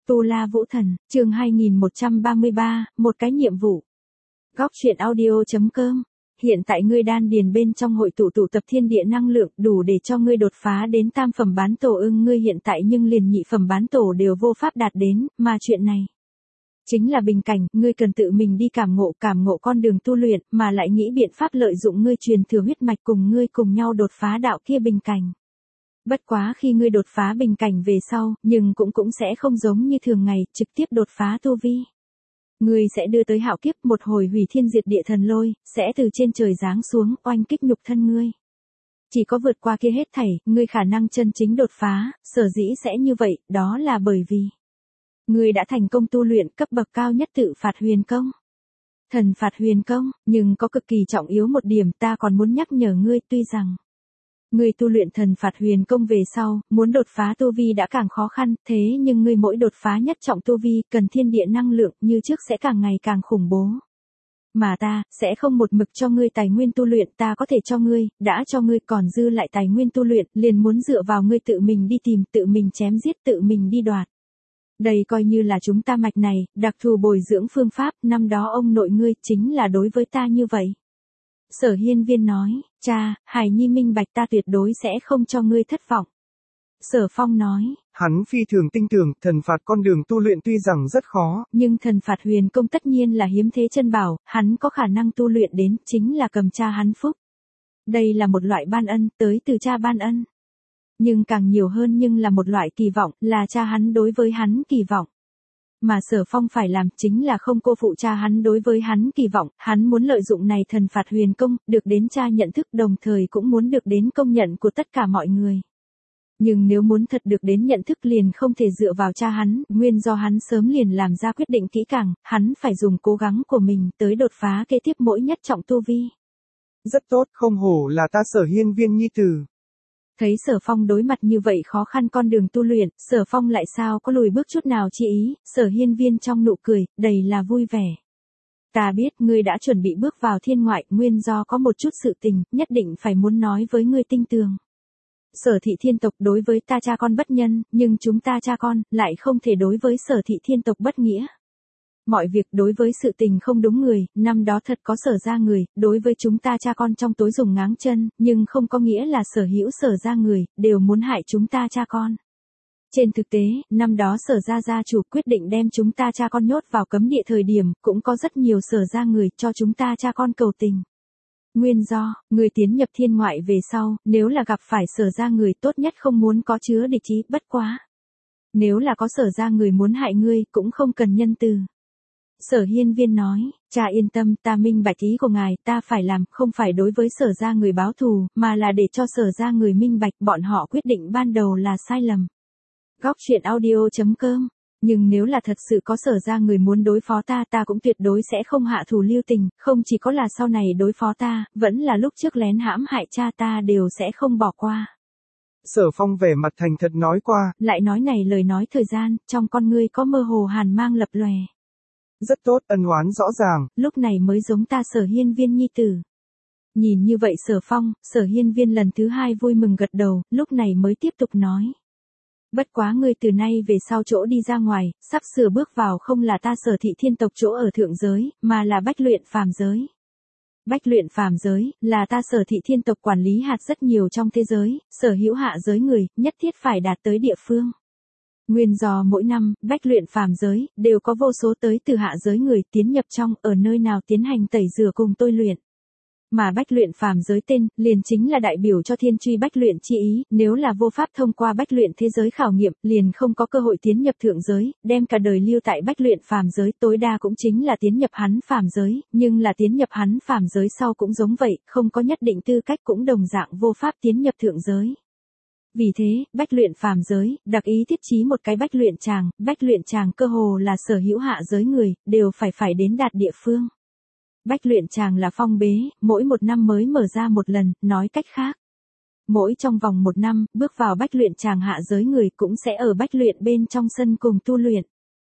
Tu La Vũ Thần, chương 2133, một cái nhiệm vụ. Góc truyện audio.com. Hiện tại ngươi đan điền bên trong hội tụ tập thiên địa năng lượng đủ để cho ngươi đột phá đến tam phẩm bán tổ ngươi hiện tại nhưng liền nhị phẩm bán tổ đều vô pháp đạt đến, mà chuyện này chính là bình cảnh, ngươi cần tự mình đi cảm ngộ con đường tu luyện, mà lại nghĩ biện pháp lợi dụng ngươi truyền thừa huyết mạch cùng ngươi cùng nhau đột phá đạo kia bình cảnh. Bất quá khi ngươi đột phá bình cảnh về sau, nhưng cũng sẽ không giống như thường ngày, trực tiếp đột phá tu vi. Ngươi sẽ đưa tới hạo kiếp, một hồi hủy thiên diệt địa thần lôi, sẽ từ trên trời giáng xuống, oanh kích nhục thân ngươi. Chỉ có vượt qua kia hết thảy, ngươi khả năng chân chính đột phá, sở dĩ sẽ như vậy, đó là bởi vì ngươi đã thành công tu luyện cấp bậc cao nhất tự phạt huyền công. Thần phạt huyền công, nhưng có cực kỳ trọng yếu một điểm ta còn muốn nhắc nhở ngươi, tuy rằng ngươi tu luyện thần phạt huyền công về sau, muốn đột phá tu vi đã càng khó khăn, thế nhưng ngươi mỗi đột phá nhất trọng tu vi, cần thiên địa năng lượng như trước sẽ càng ngày càng khủng bố. Mà ta, sẽ không một mực cho ngươi tài nguyên tu luyện, ta có thể cho ngươi, đã cho ngươi còn dư lại tài nguyên tu luyện, liền muốn dựa vào ngươi tự mình đi tìm, tự mình chém giết, tự mình đi đoạt. Đây coi như là chúng ta mạch này, đặc thù bồi dưỡng phương pháp, năm đó ông nội ngươi chính là đối với ta như vậy. Sở Hiên Viên nói, cha, Hải Nhi minh bạch ta tuyệt đối sẽ không cho ngươi thất vọng. Sở Phong nói, hắn phi thường tin tưởng, thần phạt con đường tu luyện tuy rằng rất khó, nhưng thần phạt huyền công tất nhiên là hiếm thế chân bảo, hắn có khả năng tu luyện đến, chính là cầm cha hắn phúc. Đây là một loại ban ân, tới từ cha ban ân. Nhưng càng nhiều hơn nhưng là một loại kỳ vọng, là cha hắn đối với hắn kỳ vọng. Mà Sở Phong phải làm chính là không cô phụ cha hắn đối với hắn kỳ vọng, hắn muốn lợi dụng này thần phạt huyền công, được đến cha nhận thức đồng thời cũng muốn được đến công nhận của tất cả mọi người. Nhưng nếu muốn thật được đến nhận thức liền không thể dựa vào cha hắn, nguyên do hắn sớm liền làm ra quyết định kỹ càng, hắn phải dùng cố gắng của mình tới đột phá kế tiếp mỗi nhất trọng tu vi. Rất tốt, không hổ là ta Sở Hiên Viên nhi tử. Thấy Sở Phong đối mặt như vậy khó khăn con đường tu luyện, Sở Phong lại sao có lùi bước chút nào chi ý, Sở Hiên Viên trong nụ cười, đầy là vui vẻ. Ta biết ngươi đã chuẩn bị bước vào thiên ngoại, nguyên do có một chút sự tình, nhất định phải muốn nói với ngươi tinh tường. Sở thị thiên tộc đối với ta cha con bất nhân, nhưng chúng ta cha con, lại không thể đối với sở thị thiên tộc bất nghĩa. Mọi việc đối với sự tình không đúng người, năm đó thật có sở ra người, đối với chúng ta cha con trong tối dùng ngáng chân, nhưng không có nghĩa là sở hữu sở ra người, đều muốn hại chúng ta cha con. Trên thực tế, năm đó sở ra gia chủ quyết định đem chúng ta cha con nhốt vào cấm địa thời điểm, cũng có rất nhiều sở ra người cho chúng ta cha con cầu tình. Nguyên do, người tiến nhập thiên ngoại về sau, nếu là gặp phải sở ra người tốt nhất không muốn có chứa địch ý, bất quá. Nếu là có sở ra người muốn hại ngươi, cũng không cần nhân từ. Sở Hiên Viên nói, cha yên tâm, ta minh bạch ý của ngài, ta phải làm, không phải đối với sở ra người báo thù, mà là để cho sở ra người minh bạch, bọn họ quyết định ban đầu là sai lầm. Góc truyện audio.com. Nhưng nếu là thật sự có sở ra người muốn đối phó ta, ta cũng tuyệt đối sẽ không hạ thủ lưu tình, không chỉ có là sau này đối phó ta, vẫn là lúc trước lén hãm hại cha ta đều sẽ không bỏ qua. Sở Phong vẻ mặt thành thật nói qua, lại nói này lời nói thời gian, trong con ngươi có mơ hồ hàn mang lập lòe. Rất tốt, ân oán rõ ràng. Lúc này mới giống ta Sở Hiên Viên nhi tử. Nhìn như vậy Sở Phong, Sở Hiên Viên lần thứ hai vui mừng gật đầu, lúc này mới tiếp tục nói. Bất quá ngươi từ nay về sau chỗ đi ra ngoài, sắp sửa bước vào không là ta sở thị thiên tộc chỗ ở thượng giới, mà là bách luyện phàm giới. Bách luyện phàm giới, là ta sở thị thiên tộc quản lý hạt rất nhiều trong thế giới, sở hữu hạ giới người, nhất thiết phải đạt tới địa phương. Nguyên do mỗi năm, bách luyện phàm giới, đều có vô số tới từ hạ giới người tiến nhập trong, ở nơi nào tiến hành tẩy rửa cùng tôi luyện. Mà bách luyện phàm giới tên, liền chính là đại biểu cho thiên truy bách luyện chi ý, nếu là vô pháp thông qua bách luyện thế giới khảo nghiệm, liền không có cơ hội tiến nhập thượng giới, đem cả đời lưu tại bách luyện phàm giới, tối đa cũng chính là tiến nhập hắn phàm giới, nhưng là tiến nhập hắn phàm giới sau cũng giống vậy, không có nhất định tư cách cũng đồng dạng vô pháp tiến nhập thượng giới. Vì thế, bách luyện phàm giới, đặc ý thiết trí một cái bách luyện tràng cơ hồ là sở hữu hạ giới người, đều phải đến đạt địa phương. Bách luyện tràng là phong bế, mỗi một năm mới mở ra một lần, nói cách khác. Mỗi trong vòng một năm, bước vào bách luyện tràng hạ giới người cũng sẽ ở bách luyện bên trong sân cùng tu luyện.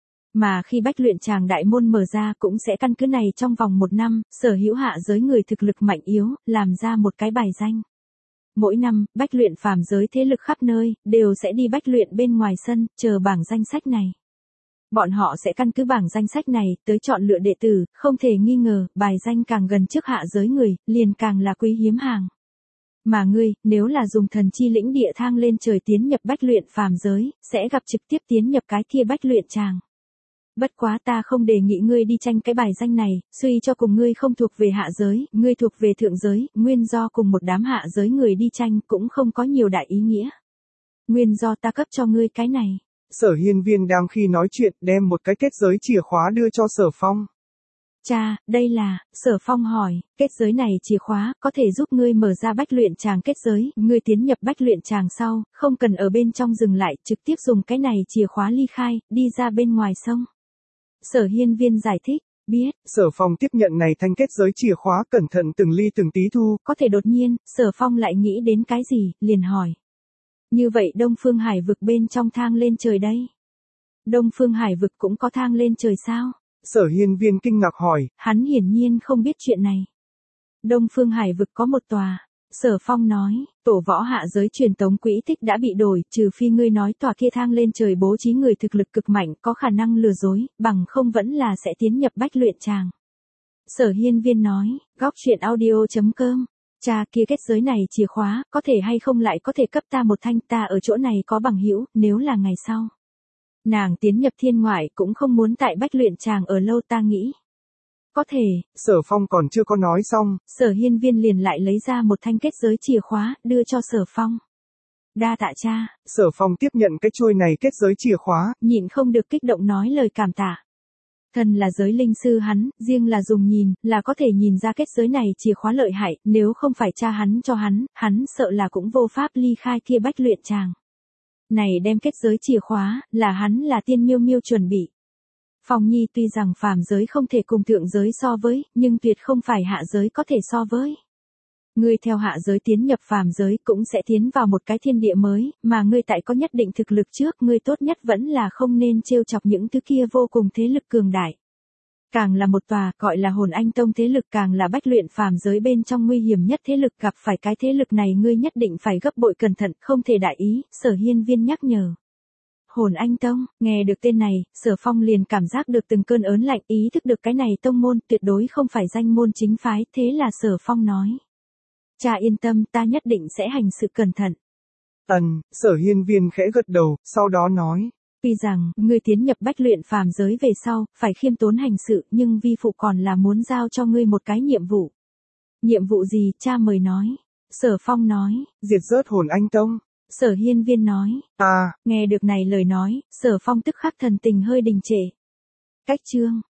Mà khi bách luyện tràng đại môn mở ra cũng sẽ căn cứ này trong vòng một năm, sở hữu hạ giới người thực lực mạnh yếu, làm ra một cái bài danh. Mỗi năm, bách luyện phàm giới thế lực khắp nơi, đều sẽ đi bách luyện bên ngoài sân, chờ bảng danh sách này. Bọn họ sẽ căn cứ bảng danh sách này, tới chọn lựa đệ tử, không thể nghi ngờ, bài danh càng gần trước hạ giới người, liền càng là quý hiếm hàng. Mà ngươi, nếu là dùng thần chi lĩnh địa thang lên trời tiến nhập bách luyện phàm giới, sẽ gặp trực tiếp tiến nhập cái kia bách luyện tràng. Bất quá ta không đề nghị ngươi đi tranh cái bài danh này, suy cho cùng ngươi không thuộc về hạ giới, ngươi thuộc về thượng giới, nguyên do cùng một đám hạ giới người đi tranh cũng không có nhiều đại ý nghĩa. Nguyên do ta cấp cho ngươi cái này. Sở Hiên Viên đang khi nói chuyện đem một cái kết giới chìa khóa đưa cho Sở Phong. Cha, đây là, Sở Phong hỏi, kết giới này chìa khóa, có thể giúp ngươi mở ra bách luyện tràng kết giới, ngươi tiến nhập bách luyện tràng sau, không cần ở bên trong dừng lại, trực tiếp dùng cái này chìa khóa ly khai, đi ra bên ngoài sông. Sở Hiên Viên giải thích, biết. Sở Phong tiếp nhận này thanh kết giới chìa khóa cẩn thận từng ly từng tí thu. Có thể đột nhiên, Sở Phong lại nghĩ đến cái gì, liền hỏi. Như vậy Đông Phương Hải vực bên trong thang lên trời đây. Đông Phương Hải vực cũng có thang lên trời sao? Sở Hiên Viên kinh ngạc hỏi. Hắn hiển nhiên không biết chuyện này. Đông Phương Hải vực có một tòa. Sở Phong nói, tổ võ hạ giới truyền tống quỹ tích đã bị đổi, trừ phi ngươi nói tòa kia thang lên trời bố trí người thực lực cực mạnh có khả năng lừa dối, bằng không vẫn là sẽ tiến nhập bách luyện tràng. Sở Hiên Viên nói, góc truyện audio.com. Cha, kia kết giới này chìa khóa, có thể hay không lại có thể cấp ta một thanh, ta ở chỗ này có bằng hữu, nếu là ngày sau. Nàng tiến nhập thiên ngoại cũng không muốn tại bách luyện tràng ở lâu ta nghĩ. Có thể. Sở Phong còn chưa có nói xong. Sở Hiên Viên liền lại lấy ra một thanh kết giới chìa khóa, đưa cho Sở Phong. Đa tạ cha. Sở Phong tiếp nhận cái chuôi này kết giới chìa khóa. Nhịn không được kích động nói lời cảm tạ. Thần là giới linh sư hắn, riêng là dùng nhìn, là có thể nhìn ra kết giới này chìa khóa lợi hại, nếu không phải cha hắn cho hắn sợ là cũng vô pháp ly khai kia bách luyện tràng. Này đem kết giới chìa khóa, là hắn là tiên miêu miêu chuẩn bị. Phong Nhi tuy rằng phàm giới không thể cùng thượng giới so với, nhưng tuyệt không phải hạ giới có thể so với. Ngươi theo hạ giới tiến nhập phàm giới cũng sẽ tiến vào một cái thiên địa mới, mà ngươi tại có nhất định thực lực trước, ngươi tốt nhất vẫn là không nên trêu chọc những thứ kia vô cùng thế lực cường đại. Càng là một tòa, gọi là Hồn Anh Tông thế lực càng là bách luyện phàm giới bên trong nguy hiểm nhất thế lực, gặp phải cái thế lực này ngươi nhất định phải gấp bội cẩn thận, không thể đại ý, Sở Hiên Viên nhắc nhở. Hồn Anh Tông, nghe được tên này, Sở Phong liền cảm giác được từng cơn ớn lạnh, ý thức được cái này tông môn tuyệt đối không phải danh môn chính phái, thế là Sở Phong nói. Cha yên tâm, ta nhất định sẽ hành sự cẩn thận. Sở Hiên Viên khẽ gật đầu, sau đó nói. Tuy rằng, ngươi tiến nhập bách luyện phàm giới về sau, phải khiêm tốn hành sự, nhưng vi phụ còn là muốn giao cho ngươi một cái nhiệm vụ. Nhiệm vụ gì, cha mời nói. Sở Phong nói. Diệt rớt Hồn Anh Tông. Sở Hiên Viên nói. À. Nghe được này lời nói, Sở Phong tức khắc thần tình hơi đình trệ. Cách chương.